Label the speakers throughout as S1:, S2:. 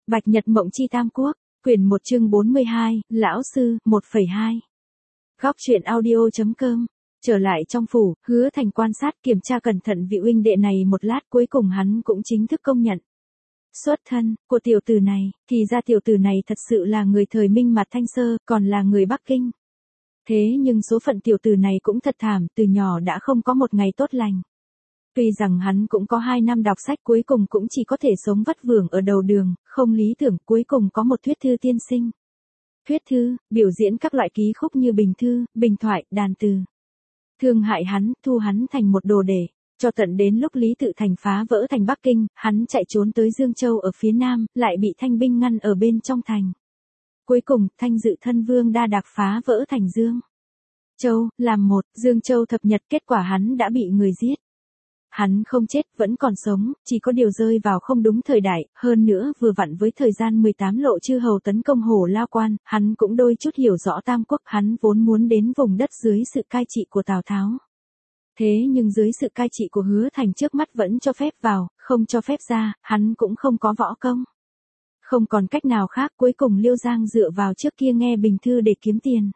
S1: Bạch Nhật Mộng Chi Tam Quốc, quyển 1 chương 42, Lão Sư, 1,2. Góc truyện audio.com. Trở lại trong phủ, Hứa Thành quan sát kiểm tra cẩn thận vị huynh đệ này một lát, cuối cùng hắn cũng chính thức công nhận. Xuất thân của tiểu tử này, thì ra tiểu tử này thật sự là người thời Minh Mạt Thanh Sơ, còn là người Bắc Kinh. Thế nhưng số phận tiểu tử này cũng thật thảm, từ nhỏ đã không có một ngày tốt lành. Tuy rằng hắn cũng có 2 năm đọc sách, cuối cùng cũng chỉ có thể sống vất vưởng ở đầu đường, không lý tưởng, cuối cùng có một thuyết thư tiên sinh. Thuyết thư, biểu diễn các loại ký khúc như bình thư, bình thoại, đàn từ. Thương hại hắn, thu hắn thành một đồ đệ, cho tận đến lúc Lý Tự Thành phá vỡ thành Bắc Kinh, hắn chạy trốn tới Dương Châu ở phía nam, lại bị Thanh binh ngăn ở bên trong thành. Cuối cùng, Thanh dự thân vương đa đạc phá vỡ thành Dương Châu, làm một, Dương Châu thập nhật, kết quả hắn đã bị người giết. Hắn không chết, vẫn còn sống, chỉ có điều rơi vào không đúng thời đại, hơn nữa vừa vặn với thời gian 18 lộ chư hầu tấn công Hổ Lao Quan, hắn cũng đôi chút hiểu rõ Tam Quốc, hắn vốn muốn đến vùng đất dưới sự cai trị của Tào Tháo. Thế nhưng dưới sự cai trị của Hứa Thành trước mắt vẫn cho phép vào, không cho phép ra, hắn cũng không có võ công. Không còn cách nào khác, cuối cùng Liêu Giang dựa vào trước kia nghe bình thư để kiếm tiền.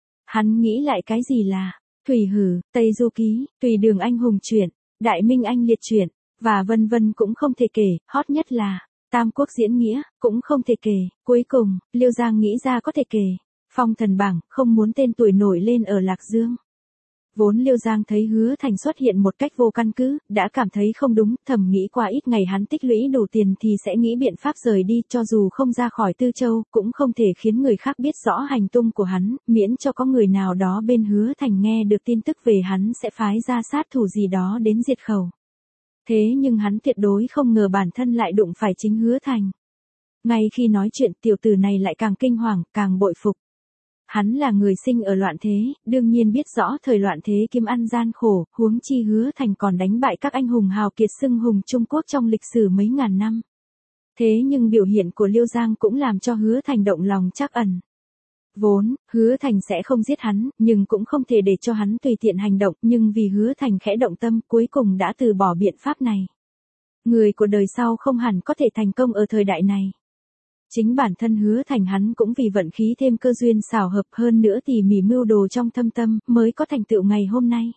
S1: Hắn nghĩ lại cái gì là Thủy Hử, Tây Du Ký, Tùy Đường Anh Hùng Truyện, Đại Minh Anh Liệt Truyện, và vân vân cũng không thể kể, hot nhất là Tam Quốc Diễn Nghĩa, cũng không thể kể. Cuối cùng, Liêu Giang nghĩ ra có thể kể. Phong Thần Bảng, không muốn tên tuổi nổi lên ở Lạc Dương. Vốn Liêu Giang thấy Hứa Thành xuất hiện một cách vô căn cứ, đã cảm thấy không đúng, thầm nghĩ qua ít ngày hắn tích lũy đủ tiền thì sẽ nghĩ biện pháp rời đi, cho dù không ra khỏi Tư Châu, cũng không thể khiến người khác biết rõ hành tung của hắn, miễn cho có người nào đó bên Hứa Thành nghe được tin tức về hắn sẽ phái ra sát thủ gì đó đến diệt khẩu. Thế nhưng hắn tuyệt đối không ngờ bản thân lại đụng phải chính Hứa Thành. Ngay khi nói chuyện, tiểu tử này lại càng kinh hoàng, càng bội phục. Hắn là người sinh ở loạn thế, đương nhiên biết rõ thời loạn thế kiếm ăn gian khổ, huống chi Hứa Thành còn đánh bại các anh hùng hào kiệt xưng hùng Trung Quốc trong lịch sử mấy ngàn năm. Thế nhưng biểu hiện của Liêu Giang cũng làm cho Hứa Thành động lòng trắc ẩn. Vốn, Hứa Thành sẽ không giết hắn, nhưng cũng không thể để cho hắn tùy tiện hành động, nhưng vì Hứa Thành khẽ động tâm, cuối cùng đã từ bỏ biện pháp này. Người của đời sau không hẳn có thể thành công ở thời đại này. Chính bản thân Hứa Thành hắn cũng vì vận khí thêm cơ duyên xảo hợp, hơn nữa tỉ mỉ mưu đồ trong thâm tâm, mới có thành tựu ngày hôm nay.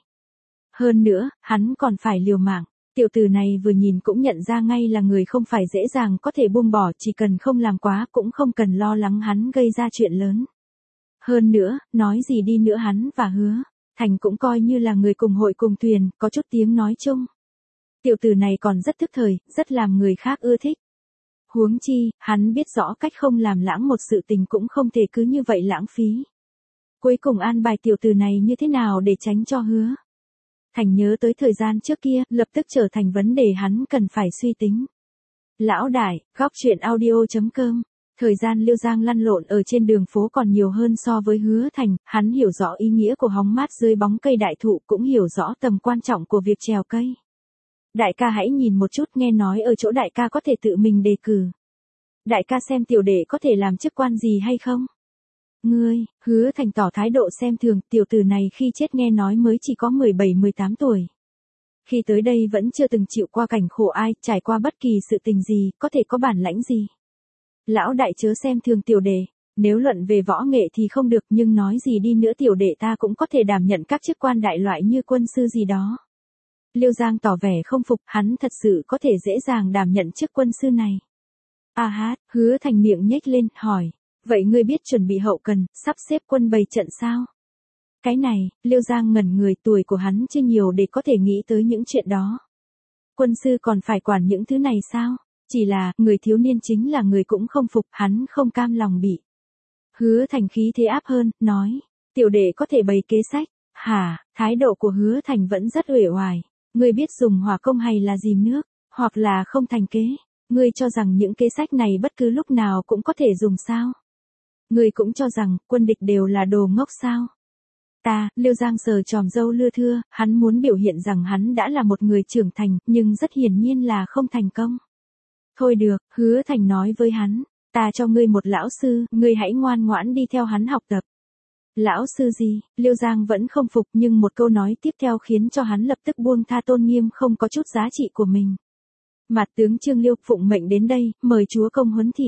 S1: Hơn nữa, hắn còn phải liều mạng. Tiểu tử này vừa nhìn cũng nhận ra ngay là người không phải dễ dàng có thể buông bỏ, chỉ cần không làm quá cũng không cần lo lắng hắn gây ra chuyện lớn. Hơn nữa, nói gì đi nữa hắn và Hứa Thành cũng coi như là người cùng hội cùng thuyền, có chút tiếng nói chung. Tiểu tử này còn rất thức thời, rất làm người khác ưa thích. Huống chi, hắn biết rõ cách không làm lãng một sự tình cũng không thể cứ như vậy lãng phí. Cuối cùng an bài tiểu tử này như thế nào để tránh cho Hứa Thành nhớ tới thời gian trước kia, lập tức trở thành vấn đề hắn cần phải suy tính. Lão đại, góc truyện audio.com. Thời gian Liêu Giang lăn lộn ở trên đường phố còn nhiều hơn so với Hứa Thành, hắn hiểu rõ ý nghĩa của hóng mát dưới bóng cây đại thụ, cũng hiểu rõ tầm quan trọng của việc trèo cây. Đại ca hãy nhìn một chút, nghe nói ở chỗ đại ca có thể tự mình đề cử. Đại ca xem tiểu đệ có thể làm chức quan gì hay không? Ngươi, Hứa Thành tỏ thái độ xem thường, tiểu tử này khi chết nghe nói mới chỉ có 17-18 tuổi. Khi tới đây vẫn chưa từng chịu qua cảnh khổ ai, trải qua bất kỳ sự tình gì, có thể có bản lãnh gì. Lão đại chớ xem thường tiểu đệ, nếu luận về võ nghệ thì không được, nhưng nói gì đi nữa tiểu đệ ta cũng có thể đảm nhận các chức quan đại loại như quân sư gì đó. Liêu Giang tỏ vẻ không phục, hắn thật sự có thể dễ dàng đảm nhận chức quân sư này. Hứa Thành miệng nhếch lên, hỏi, vậy ngươi biết chuẩn bị hậu cần, sắp xếp quân bày trận sao? Cái này, Liêu Giang ngẩn người, tuổi của hắn chưa nhiều để có thể nghĩ tới những chuyện đó. Quân sư còn phải quản những thứ này sao? Chỉ là, người thiếu niên chính là người cũng không phục, hắn không cam lòng bị. Hứa Thành khí thế áp hơn, nói, tiểu đệ có thể bày kế sách. Thái độ của Hứa Thành vẫn rất uể oải. Ngươi biết dùng hỏa công hay là dìm nước, hoặc là không thành kế. Ngươi cho rằng những kế sách này bất cứ lúc nào cũng có thể dùng sao? Ngươi cũng cho rằng quân địch đều là đồ ngốc sao? Liêu Giang sờ chòm râu lưa thưa, hắn muốn biểu hiện rằng hắn đã là một người trưởng thành, nhưng rất hiển nhiên là không thành công. Thôi được, Hứa Thành nói với hắn, ta cho ngươi một lão sư, ngươi hãy ngoan ngoãn đi theo hắn học tập. Lão sư gì? Liêu Giang vẫn không phục, nhưng một câu nói tiếp theo khiến cho hắn lập tức buông tha tôn nghiêm không có chút giá trị của mình. Mặt tướng Trương Liêu phụng mệnh đến đây, mời chúa công huấn thị.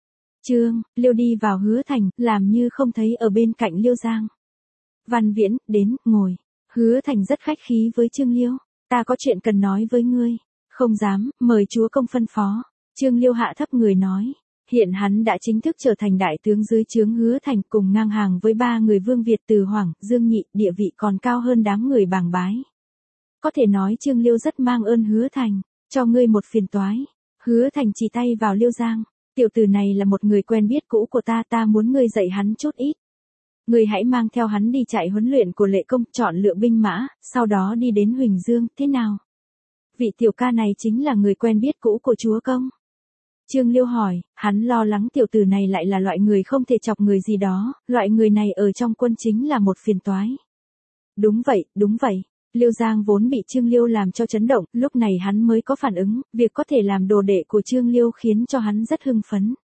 S1: Trương Liêu đi vào Hứa Thành, làm như không thấy ở bên cạnh Liêu Giang. Văn Viễn, đến, ngồi. Hứa Thành rất khách khí với Trương Liêu. Ta có chuyện cần nói với ngươi. Không dám, mời chúa công phân phó. Trương Liêu hạ thấp người nói. Hiện hắn đã chính thức trở thành đại tướng dưới trướng Hứa Thành, cùng ngang hàng với 3 người Vương Việt từ Hoàng, Dương Nhị, địa vị còn cao hơn đám người bàng bái. Có thể nói Trương Liêu rất mang ơn Hứa Thành, cho ngươi một phiền toái. Hứa Thành chỉ tay vào Liêu Giang. Tiểu tử này là một người quen biết cũ của ta muốn ngươi dạy hắn chút ít. Ngươi hãy mang theo hắn đi chạy huấn luyện của Lệ Công, chọn lựa binh mã, sau đó đi đến Huỳnh Dương, thế nào? Vị tiểu ca này chính là người quen biết cũ của chúa công. Trương Liêu hỏi, hắn lo lắng tiểu tử này lại là loại người không thể chọc người gì đó, loại người này ở trong quân chính là một phiền toái. Đúng vậy. Liêu Giang vốn bị Trương Liêu làm cho chấn động, lúc này hắn mới có phản ứng, việc có thể làm đồ đệ của Trương Liêu khiến cho hắn rất hưng phấn.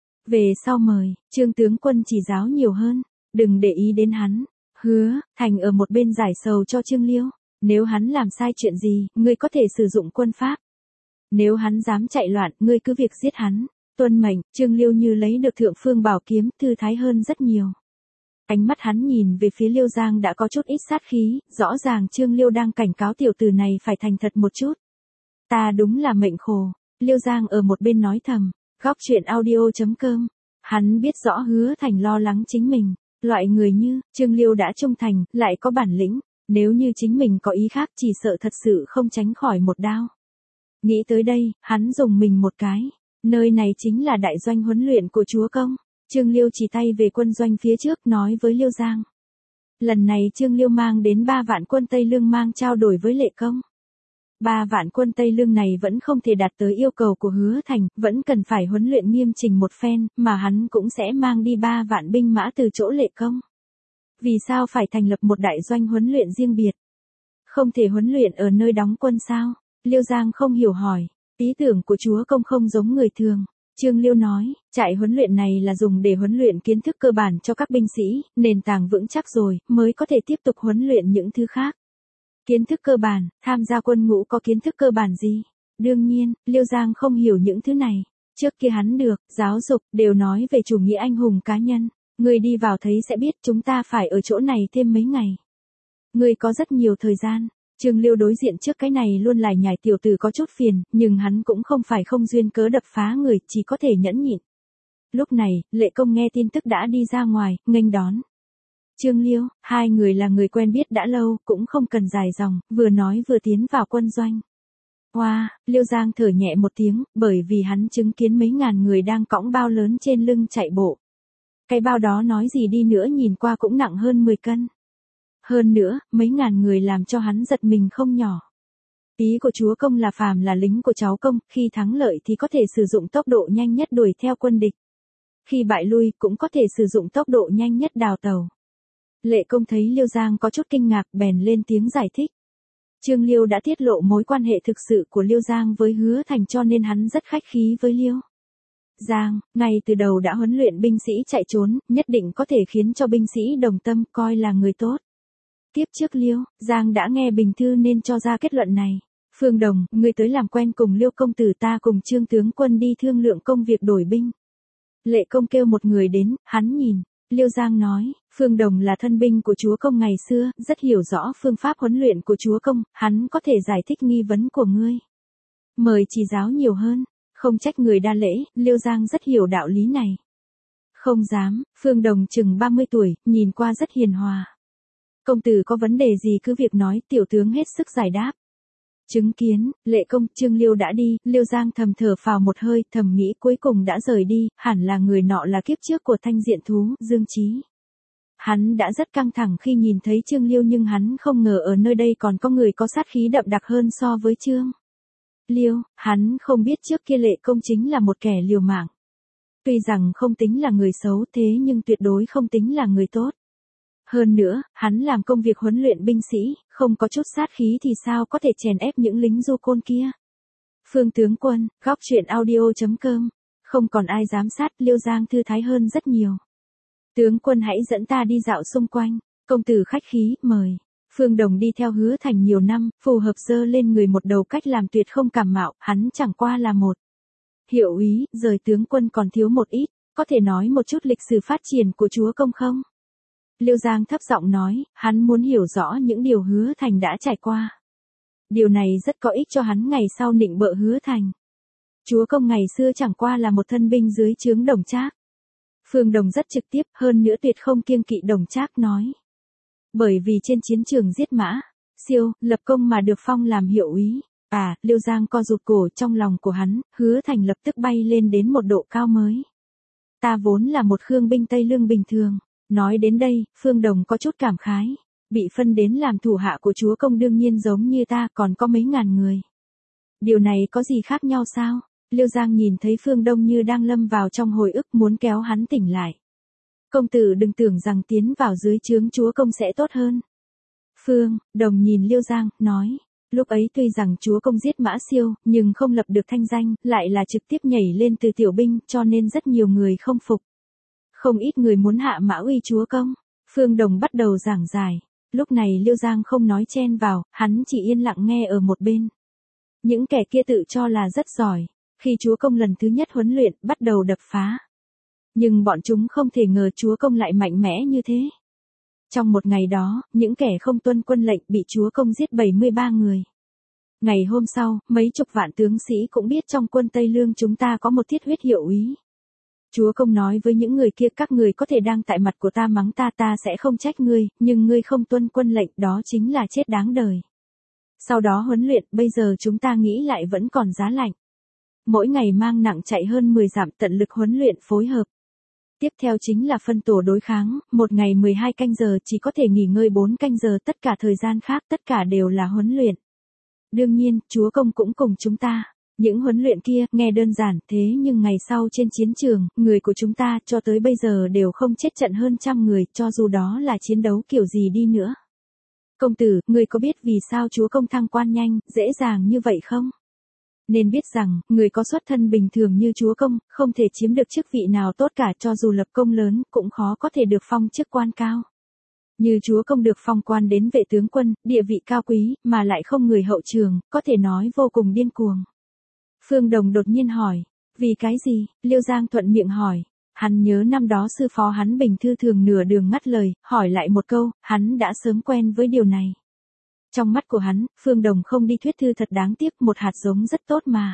S1: Về sau mời, Trương tướng quân chỉ giáo nhiều hơn, đừng để ý đến hắn. Hứa Thành ở một bên giải sầu cho Trương Liêu, nếu hắn làm sai chuyện gì, ngươi có thể sử dụng quân pháp. Nếu hắn dám chạy loạn, ngươi cứ việc giết hắn. Tuân mệnh, Trương Liêu như lấy được thượng phương bảo kiếm, thư thái hơn rất nhiều. Ánh mắt hắn nhìn về phía Liêu Giang đã có chút ít sát khí, rõ ràng Trương Liêu đang cảnh cáo tiểu tử này phải thành thật một chút. Ta đúng là mệnh khổ. Liêu Giang ở một bên nói thầm. Góc truyện audio.com. Hắn biết rõ Hứa Thành lo lắng chính mình. Loại người như Trương Liêu đã trung thành, lại có bản lĩnh. Nếu như chính mình có ý khác chỉ sợ thật sự không tránh khỏi một đao. Nghĩ tới đây, hắn dùng mình một cái. Nơi này chính là đại doanh huấn luyện của chúa công. Trương Liêu chỉ tay về quân doanh phía trước nói với Liêu Giang. Lần này Trương Liêu mang đến 3 vạn quân Tây Lương mang trao đổi với Lệ Công. 3 vạn quân Tây Lương này vẫn không thể đạt tới yêu cầu của Hứa Thành, vẫn cần phải huấn luyện nghiêm chỉnh một phen, mà hắn cũng sẽ mang đi 3 vạn binh mã từ chỗ Lệ Công. Vì sao phải thành lập một đại doanh huấn luyện riêng biệt? Không thể huấn luyện ở nơi đóng quân sao? Liêu Giang không hiểu hỏi. Ý tưởng của chúa công không giống người thường. Trương Liêu nói, trại huấn luyện này là dùng để huấn luyện kiến thức cơ bản cho các binh sĩ, nền tảng vững chắc rồi, mới có thể tiếp tục huấn luyện những thứ khác. Kiến thức cơ bản, tham gia quân ngũ có kiến thức cơ bản gì? Đương nhiên, Liêu Giang không hiểu những thứ này. Trước kia hắn được, giáo dục, đều nói về chủ nghĩa anh hùng cá nhân. Người đi vào thấy sẽ biết chúng ta phải ở chỗ này thêm mấy ngày. Người có rất nhiều thời gian. Trương Liêu đối diện trước cái này luôn lải nhải tiểu tử có chút phiền, nhưng hắn cũng không phải không duyên cớ đập phá người, chỉ có thể nhẫn nhịn. Lúc này, Lệ Công nghe tin tức đã đi ra ngoài, nghênh đón. Trương Liêu, hai người là người quen biết đã lâu, cũng không cần dài dòng, vừa nói vừa tiến vào quân doanh. Hoa, Liêu Giang thở nhẹ một tiếng, bởi vì hắn chứng kiến mấy ngàn người đang cõng bao lớn trên lưng chạy bộ. Cái bao đó nói gì đi nữa nhìn qua cũng nặng hơn 10 cân. Hơn nữa, mấy ngàn người làm cho hắn giật mình không nhỏ. Ý của chúa công là phàm là lính của cháu công, khi thắng lợi thì có thể sử dụng tốc độ nhanh nhất đuổi theo quân địch. Khi bại lui, cũng có thể sử dụng tốc độ nhanh nhất đào tàu. Lệ Công thấy Liêu Giang có chút kinh ngạc, bèn lên tiếng giải thích. Trương Liêu đã tiết lộ mối quan hệ thực sự của Liêu Giang với Hứa Thành cho nên hắn rất khách khí với Liêu Giang, ngay từ đầu đã huấn luyện binh sĩ chạy trốn, nhất định có thể khiến cho binh sĩ đồng tâm coi là người tốt. Tiếp trước Liêu Giang đã nghe bình thư nên cho ra kết luận này. Phương Đồng, ngươi tới làm quen cùng Liêu công tử, ta cùng Trương tướng quân đi thương lượng công việc đổi binh. Lệ Công kêu một người đến, hắn nhìn. Liêu Giang nói, Phương Đồng là thân binh của chúa công ngày xưa, rất hiểu rõ phương pháp huấn luyện của chúa công, hắn có thể giải thích nghi vấn của ngươi. Mời chỉ giáo nhiều hơn, không trách người đa lễ, Liêu Giang rất hiểu đạo lý này. Không dám, Phương Đồng chừng 30 tuổi, nhìn qua rất hiền hòa. Công tử có vấn đề gì cứ việc nói, tiểu tướng hết sức giải đáp. Chứng kiến, Lệ Công, Trương Liêu đã đi, Liêu Giang thầm thở phào một hơi, thầm nghĩ cuối cùng đã rời đi, hẳn là người nọ là kiếp trước của thanh diện thú, Dương Chí. Hắn đã rất căng thẳng khi nhìn thấy Trương Liêu nhưng hắn không ngờ ở nơi đây còn có người có sát khí đậm đặc hơn so với Trương Liêu, hắn không biết trước kia Lệ Công chính là một kẻ liều mạng. Tuy rằng không tính là người xấu thế nhưng tuyệt đối không tính là người tốt. Hơn nữa, hắn làm công việc huấn luyện binh sĩ, không có chút sát khí thì sao có thể chèn ép những lính du côn kia. Phương tướng quân, góc truyện audio.com, không còn ai giám sát, Liêu Giang thư thái hơn rất nhiều. Tướng quân hãy dẫn ta đi dạo xung quanh, công tử khách khí, mời. Phương Đồng đi theo Hứa Thành nhiều năm, phù hợp dơ lên người một đầu cách làm tuyệt không cảm mạo, hắn chẳng qua là một hiệu úy, rời tướng quân còn thiếu một ít, có thể nói một chút lịch sử phát triển của chúa công không? Liêu Giang thấp giọng nói, hắn muốn hiểu rõ những điều Hứa Thành đã trải qua. Điều này rất có ích cho hắn ngày sau nịnh bợ Hứa Thành. Chúa công ngày xưa chẳng qua là một thân binh dưới trướng Đồng Trác. Phương Đồng rất trực tiếp, hơn nữa tuyệt không kiêng kỵ Đồng Trác nói. Bởi vì trên chiến trường giết Mã Siêu, lập công mà được phong làm hiệu úy. Liêu Giang co rụt cổ, trong lòng của hắn, Hứa Thành lập tức bay lên đến một độ cao mới. Ta vốn là một khương binh Tây Lương bình thường. Nói đến đây, Phương Đồng có chút cảm khái. Bị phân đến làm thủ hạ của chúa công đương nhiên giống như ta, còn có mấy ngàn người. Điều này có gì khác nhau sao? Liêu Giang nhìn thấy Phương Đông như đang lâm vào trong hồi ức, muốn kéo hắn tỉnh lại. Công tử đừng tưởng rằng tiến vào dưới trướng chúa công sẽ tốt hơn. Phương Đồng nhìn Liêu Giang, nói. Lúc ấy tuy rằng chúa công giết Mã Siêu, nhưng không lập được thanh danh, lại là trực tiếp nhảy lên từ tiểu binh, cho nên rất nhiều người không phục. Không ít người muốn hạ mã uy chúa công. Phương Đồng bắt đầu giảng giải. Lúc này Liêu Giang không nói chen vào, hắn chỉ yên lặng nghe ở một bên. Những kẻ kia tự cho là rất giỏi. Khi chúa công lần thứ nhất huấn luyện, bắt đầu đập phá. Nhưng bọn chúng không thể ngờ chúa công lại mạnh mẽ như thế. Trong một ngày đó, những kẻ không tuân quân lệnh bị chúa công giết 73 người. Ngày hôm sau, mấy chục vạn tướng sĩ cũng biết trong quân Tây Lương chúng ta có một thiết huyết hiệu úy. Chúa công nói với những người kia, các người có thể đang tại mặt của ta mắng ta, ta sẽ không trách ngươi, nhưng ngươi không tuân quân lệnh, đó chính là chết đáng đời. Sau đó huấn luyện, bây giờ chúng ta nghĩ lại vẫn còn giá lạnh. Mỗi ngày mang nặng chạy hơn 10 dặm, tận lực huấn luyện phối hợp. Tiếp theo chính là phân tổ đối kháng, một ngày 12 canh giờ, chỉ có thể nghỉ ngơi 4 canh giờ, tất cả thời gian khác tất cả đều là huấn luyện. Đương nhiên, chúa công cũng cùng chúng ta. Những huấn luyện kia nghe đơn giản, thế nhưng ngày sau trên chiến trường, người của chúng ta cho tới bây giờ đều không chết trận hơn 100 người, cho dù đó là chiến đấu kiểu gì đi nữa. Công tử, người có biết vì sao chúa công thăng quan nhanh, dễ dàng như vậy không? Nên biết rằng, người có xuất thân bình thường như chúa công, không thể chiếm được chức vị nào tốt cả, cho dù lập công lớn, cũng khó có thể được phong chức quan cao. Như chúa công được phong quan đến vệ tướng quân, địa vị cao quý, mà lại không người hậu trường, có thể nói vô cùng điên cuồng. Phương Đồng đột nhiên hỏi, vì cái gì? Liêu Giang thuận miệng hỏi. Hắn nhớ năm đó sư phó hắn Bình Thư thường nửa đường ngắt lời, hỏi lại một câu, hắn đã sớm quen với điều này. Trong mắt của hắn, Phương Đồng không đi thuyết thư thật đáng tiếc, một hạt giống rất tốt mà.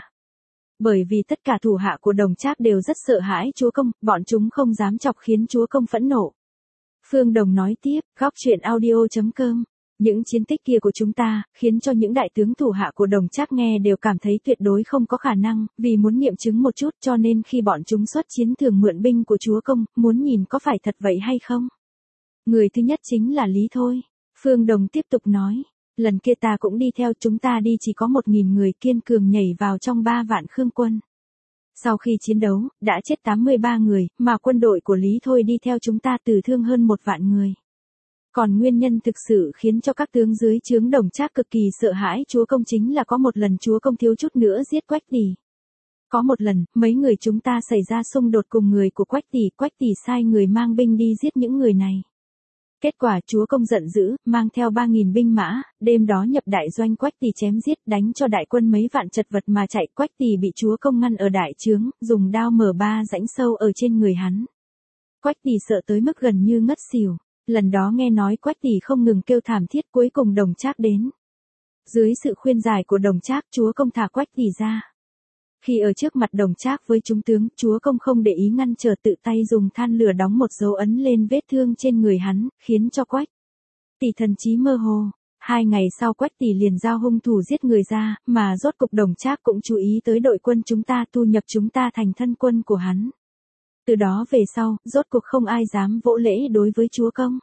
S1: Bởi vì tất cả thủ hạ của Đồng Trác đều rất sợ hãi chúa công, bọn chúng không dám chọc khiến chúa công phẫn nộ. Phương Đồng nói tiếp, góc truyện audio.com. Những chiến tích kia của chúng ta, khiến cho những đại tướng thủ hạ của Đồng Trác nghe đều cảm thấy tuyệt đối không có khả năng, vì muốn nghiệm chứng một chút, cho nên khi bọn chúng xuất chiến thường mượn binh của chúa công, muốn nhìn có phải thật vậy hay không. Người thứ nhất chính là Lý Thôi. Phương Đồng tiếp tục nói, lần kia ta cũng đi theo, chúng ta đi chỉ có 1.000 người, kiên cường nhảy vào trong 3 vạn khương quân. Sau khi chiến đấu, đã chết 83 người, mà quân đội của Lý Thôi đi theo chúng ta tử thương hơn 1 vạn người. Còn nguyên nhân thực sự khiến cho các tướng dưới trướng Đồng Trác cực kỳ sợ hãi chúa công chính là có một lần chúa công thiếu chút nữa giết Quách Tỷ. Có một lần, mấy người chúng ta xảy ra xung đột cùng người của Quách Tỷ sai người mang binh đi giết những người này. Kết quả chúa công giận dữ, mang theo 3.000 binh mã, đêm đó nhập đại doanh Quách Tỷ chém giết, đánh cho đại quân mấy vạn chật vật mà chạy. Quách Tỷ bị chúa công ngăn ở đại trướng, dùng đao mở 3 rãnh sâu ở trên người hắn. Quách Tỷ sợ tới mức gần như ngất xỉu. Lần đó nghe nói Quách Tỷ không ngừng kêu thảm thiết, cuối cùng Đồng Trác đến. Dưới sự khuyên giải của Đồng Trác, chúa công thả Quách Tỷ ra. Khi ở trước mặt Đồng Trác với chúng tướng, chúa công không để ý ngăn trở, tự tay dùng than lửa đóng một dấu ấn lên vết thương trên người hắn, khiến cho Quách Tỷ thần trí mơ hồ. 2 ngày sau Quách Tỷ liền giao hung thủ giết người ra, mà rốt cục Đồng Trác cũng chú ý tới đội quân chúng ta, thu nhập chúng ta thành thân quân của hắn. Từ đó về sau, rốt cuộc không ai dám vỗ lễ đối với chúa công.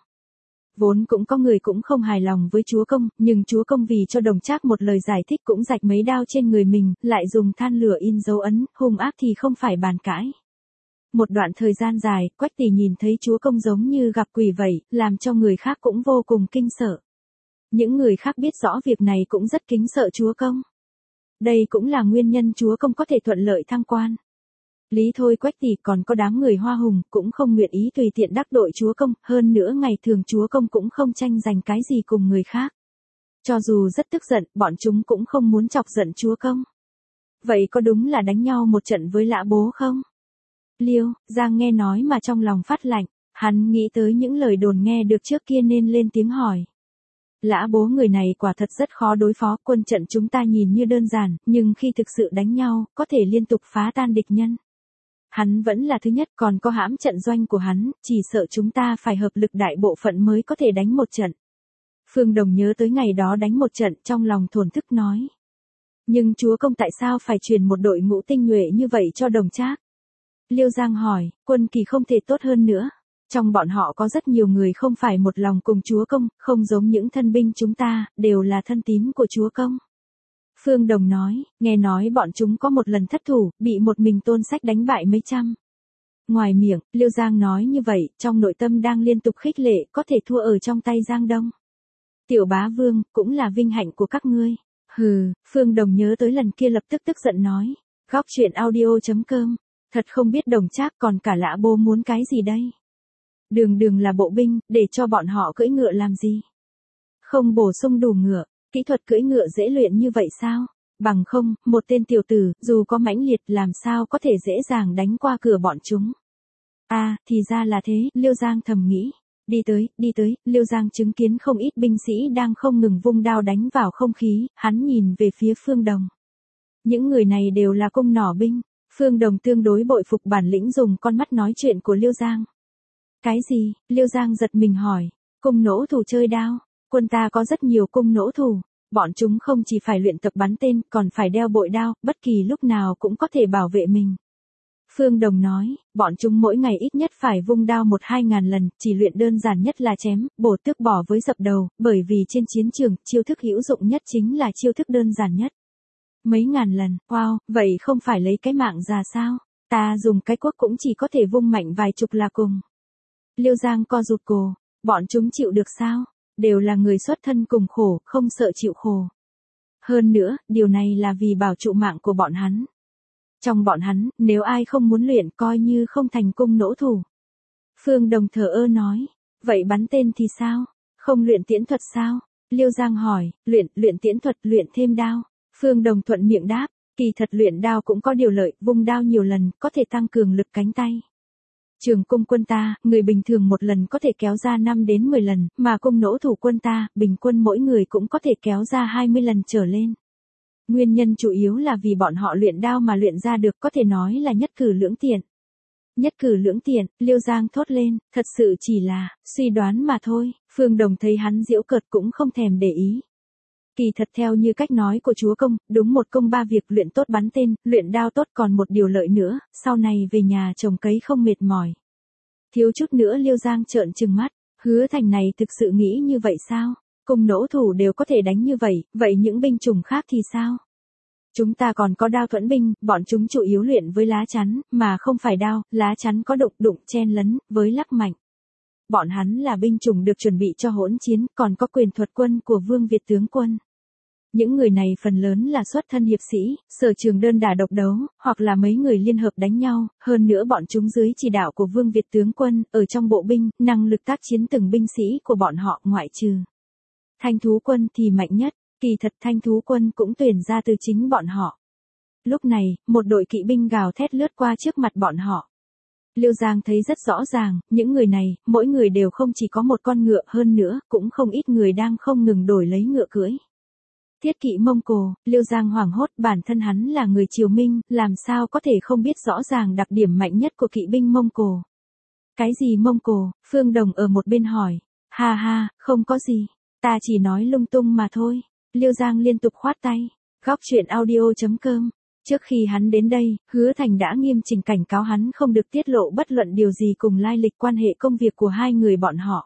S1: Vốn cũng có người cũng không hài lòng với chúa công, nhưng chúa công vì cho Đồng Trác một lời giải thích cũng rạch mấy đao trên người mình, lại dùng than lửa in dấu ấn, hung ác thì không phải bàn cãi. Một đoạn thời gian dài, Quách Tỷ nhìn thấy chúa công giống như gặp quỷ vậy, làm cho người khác cũng vô cùng kinh sợ. Những người khác biết rõ việc này cũng rất kính sợ chúa công. Đây cũng là nguyên nhân chúa công có thể thuận lợi thăng quan. Lý thôi Quách tỷ còn có đám người Hoa Hùng cũng không nguyện ý tùy tiện đắc tội chúa công, hơn nữa ngày thường chúa công cũng không tranh giành cái gì cùng người khác. Cho dù rất tức giận, bọn chúng cũng không muốn chọc giận chúa công. Vậy có đúng là đánh nhau một trận với Lã Bố không? Liêu Giang nghe nói mà trong lòng phát lạnh, hắn nghĩ tới những lời đồn nghe được trước kia nên lên tiếng hỏi. Lã Bố người này quả thật rất khó đối phó, quân trận chúng ta nhìn như đơn giản, nhưng khi thực sự đánh nhau, có thể liên tục phá tan địch nhân. Hắn vẫn là thứ nhất, còn có hãm trận doanh của hắn, chỉ sợ chúng ta phải hợp lực đại bộ phận mới có thể đánh một trận. Phương Đồng nhớ tới ngày đó đánh một trận, trong lòng thổn thức nói. Nhưng chúa công tại sao phải truyền một đội ngũ tinh nhuệ như vậy cho Đồng Trác? Liêu Giang hỏi, quân kỳ không thể tốt hơn nữa. Trong bọn họ có rất nhiều người không phải một lòng cùng chúa công, không giống những thân binh chúng ta, đều là thân tín của chúa công. Phương Đồng nói, nghe nói bọn chúng có một lần thất thủ, bị một mình Tôn Sách đánh bại mấy trăm. Ngoài miệng, Liêu Giang nói như vậy, trong nội tâm đang liên tục khích lệ, có thể thua ở trong tay Giang Đông. Tiểu bá vương, cũng là vinh hạnh của các ngươi. Hừ, Phương Đồng nhớ tới lần kia lập tức tức giận nói. Góc truyện audio.com, thật không biết Đồng Trác còn cả Lã Bố muốn cái gì đây? Đường đường là bộ binh, để cho bọn họ cưỡi ngựa làm gì? Không bổ sung đủ ngựa, kỹ thuật cưỡi ngựa dễ luyện như vậy sao? Bằng không, một tên tiểu tử, dù có mãnh liệt làm sao có thể dễ dàng đánh qua cửa bọn chúng. À, thì ra là thế, Liêu Giang thầm nghĩ. Đi tới, Liêu Giang chứng kiến không ít binh sĩ đang không ngừng vung đao đánh vào không khí, hắn nhìn về phía Phương Đồng. Những người này đều là cung nỏ binh, Phương Đồng tương đối bội phục bản lĩnh dùng con mắt nói chuyện của Liêu Giang. Cái gì? Liêu Giang giật mình hỏi, cung nỗ thủ chơi đao, quân ta có rất nhiều cung nỗ thủ, bọn chúng không chỉ phải luyện tập bắn tên, còn phải đeo bội đao, bất kỳ lúc nào cũng có thể bảo vệ mình. Phương Đồng nói, bọn chúng mỗi ngày ít nhất phải vung đao 1-2 ngàn lần, chỉ luyện đơn giản nhất là chém, bổ tước bỏ với dập đầu, bởi vì trên chiến trường, chiêu thức hữu dụng nhất chính là chiêu thức đơn giản nhất. Mấy ngàn lần, wow, vậy không phải lấy cái mạng già sao? Ta dùng cái cuốc cũng chỉ có thể vung mạnh vài chục là cùng. Liêu Giang co rụt cổ, bọn chúng chịu được sao? Đều là người xuất thân cùng khổ, không sợ chịu khổ. Hơn nữa, điều này là vì bảo trụ mạng của bọn hắn. Trong bọn hắn, nếu ai không muốn luyện coi như không thành cung nỗ thủ. Phương Đồng thờ ơ nói, vậy bắn tên thì sao? Không luyện tiễn thuật sao? Liêu Giang hỏi, luyện tiễn thuật, luyện thêm đao. Phương Đồng thuận miệng đáp, kỳ thật luyện đao cũng có điều lợi, vung đao nhiều lần, có thể tăng cường lực cánh tay. Trường cung quân ta, người bình thường một lần có thể kéo ra 5 đến 10 lần, mà cung nỗ thủ quân ta, bình quân mỗi người cũng có thể kéo ra 20 lần trở lên. Nguyên nhân chủ yếu là vì bọn họ luyện đao mà luyện ra được, có thể nói là nhất cử lưỡng tiện. Nhất cử lưỡng tiện, Liêu Giang thốt lên, thật sự chỉ là suy đoán mà thôi. Phương Đồng thấy hắn giễu cợt cũng không thèm để ý. Kỳ thật theo như cách nói của chúa công, đúng một công ba việc, luyện tốt bắn tên, luyện đao tốt, còn một điều lợi nữa, sau này về nhà trồng cấy không mệt mỏi. Thiếu chút nữa Liêu Giang trợn trừng mắt, Hứa Thành này thực sự nghĩ như vậy sao? Cung nỗ thủ đều có thể đánh như vậy, vậy những binh chủng khác thì sao? Chúng ta còn có đao thuẫn binh, bọn chúng chủ yếu luyện với lá chắn, mà không phải đao, lá chắn có đụng chen lấn, với lắc mạnh. Bọn hắn là binh chủng được chuẩn bị cho hỗn chiến, còn có quyền thuật quân của Vương Việt tướng quân. Những người này phần lớn là xuất thân hiệp sĩ, sở trường đơn đả độc đấu, hoặc là mấy người liên hợp đánh nhau, hơn nữa bọn chúng dưới chỉ đạo của Vương Việt tướng quân, ở trong bộ binh, năng lực tác chiến từng binh sĩ của bọn họ ngoại trừ Thanh thú quân thì mạnh nhất, kỳ thật Thanh thú quân cũng tuyển ra từ chính bọn họ. Lúc này, một đội kỵ binh gào thét lướt qua trước mặt bọn họ. Liêu Giang thấy rất rõ ràng, những người này, mỗi người đều không chỉ có một con ngựa, hơn nữa, cũng không ít người đang không ngừng đổi lấy ngựa cưỡi. Thiết kỵ Mông Cổ, Liêu Giang hoảng hốt, bản thân hắn là người Triều Minh, làm sao có thể không biết rõ ràng đặc điểm mạnh nhất của kỵ binh Mông Cổ. Cái gì Mông Cổ? Phương Đồng ở một bên hỏi. Ha ha, không có gì, ta chỉ nói lung tung mà thôi. Liêu Giang liên tục khoát tay. Góc truyện audio.com. Trước khi hắn đến đây, Hứa Thành đã nghiêm chỉnh cảnh cáo hắn không được tiết lộ bất luận điều gì cùng lai lịch quan hệ công việc của hai người bọn họ.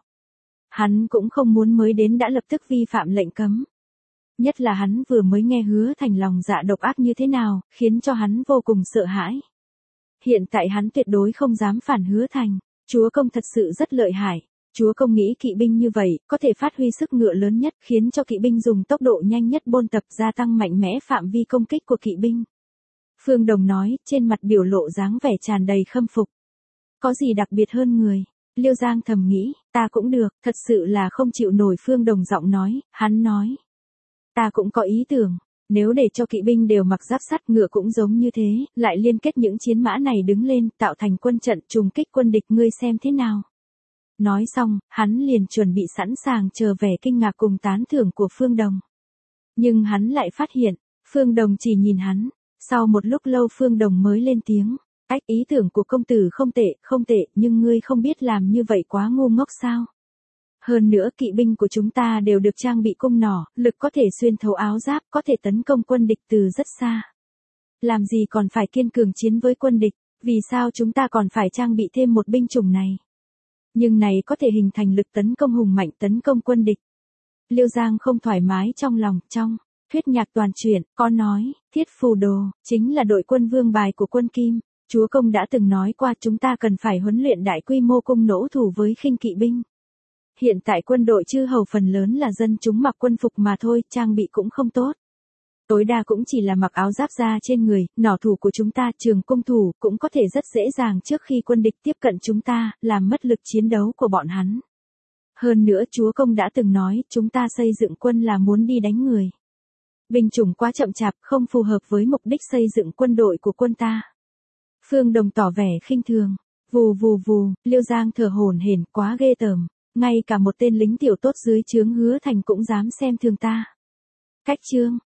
S1: Hắn cũng không muốn mới đến đã lập tức vi phạm lệnh cấm. Nhất là hắn vừa mới nghe Hứa Thành lòng dạ độc ác như thế nào, khiến cho hắn vô cùng sợ hãi. Hiện tại hắn tuyệt đối không dám phản Hứa Thành, chúa công thật sự rất lợi hại. Chúa công nghĩ kỵ binh như vậy, có thể phát huy sức ngựa lớn nhất, khiến cho kỵ binh dùng tốc độ nhanh nhất bôn tập, gia tăng mạnh mẽ phạm vi công kích của kỵ binh. Phương Đồng nói, trên mặt biểu lộ dáng vẻ tràn đầy khâm phục. Có gì đặc biệt hơn người? Liêu Giang thầm nghĩ, ta cũng được, thật sự là không chịu nổi. Phương Đồng giọng nói, hắn nói. Ta cũng có ý tưởng, nếu để cho kỵ binh đều mặc giáp sắt, ngựa cũng giống như thế, lại liên kết những chiến mã này đứng lên, tạo thành quân trận trùng kích quân địch, ngươi xem thế nào? Nói xong, hắn liền chuẩn bị sẵn sàng chờ vẻ kinh ngạc cùng tán thưởng của Phương Đồng. Nhưng hắn lại phát hiện, Phương Đồng chỉ nhìn hắn. Sau một lúc lâu Phương Đồng mới lên tiếng. Ý tưởng của công tử không tệ, nhưng ngươi không biết làm như vậy quá ngu ngốc sao? Hơn nữa kỵ binh của chúng ta đều được trang bị cung nỏ, lực có thể xuyên thấu áo giáp, có thể tấn công quân địch từ rất xa. Làm gì còn phải kiên cường chiến với quân địch, vì sao chúng ta còn phải trang bị thêm một binh chủng này? Nhưng này có thể hình thành lực tấn công hùng mạnh tấn công quân địch. Liêu Giang không thoải mái trong lòng, trong thuyết nhạc toàn truyện, có nói, Thiết Phù Đồ, chính là đội quân vương bài của quân Kim. Chúa Công đã từng nói qua chúng ta cần phải huấn luyện đại quy mô cung nỗ thủ với khinh kỵ binh. Hiện tại quân đội chư hầu phần lớn là dân chúng mặc quân phục mà thôi, trang bị cũng không tốt. Tối đa cũng chỉ là mặc áo giáp da trên người, nỏ thủ của chúng ta, trường cung thủ, cũng có thể rất dễ dàng trước khi quân địch tiếp cận chúng ta, làm mất lực chiến đấu của bọn hắn. Hơn nữa Chúa Công đã từng nói, chúng ta xây dựng quân là muốn đi đánh người. Binh chủng quá chậm chạp, không phù hợp với mục đích xây dựng quân đội của quân ta. Phương Đồng tỏ vẻ khinh thường. Vù vù vù, Liêu Giang thở hổn hển, quá ghê tởm. Ngay cả một tên lính tiểu tốt dưới trướng Hứa Thành cũng dám xem thường ta. Cách chương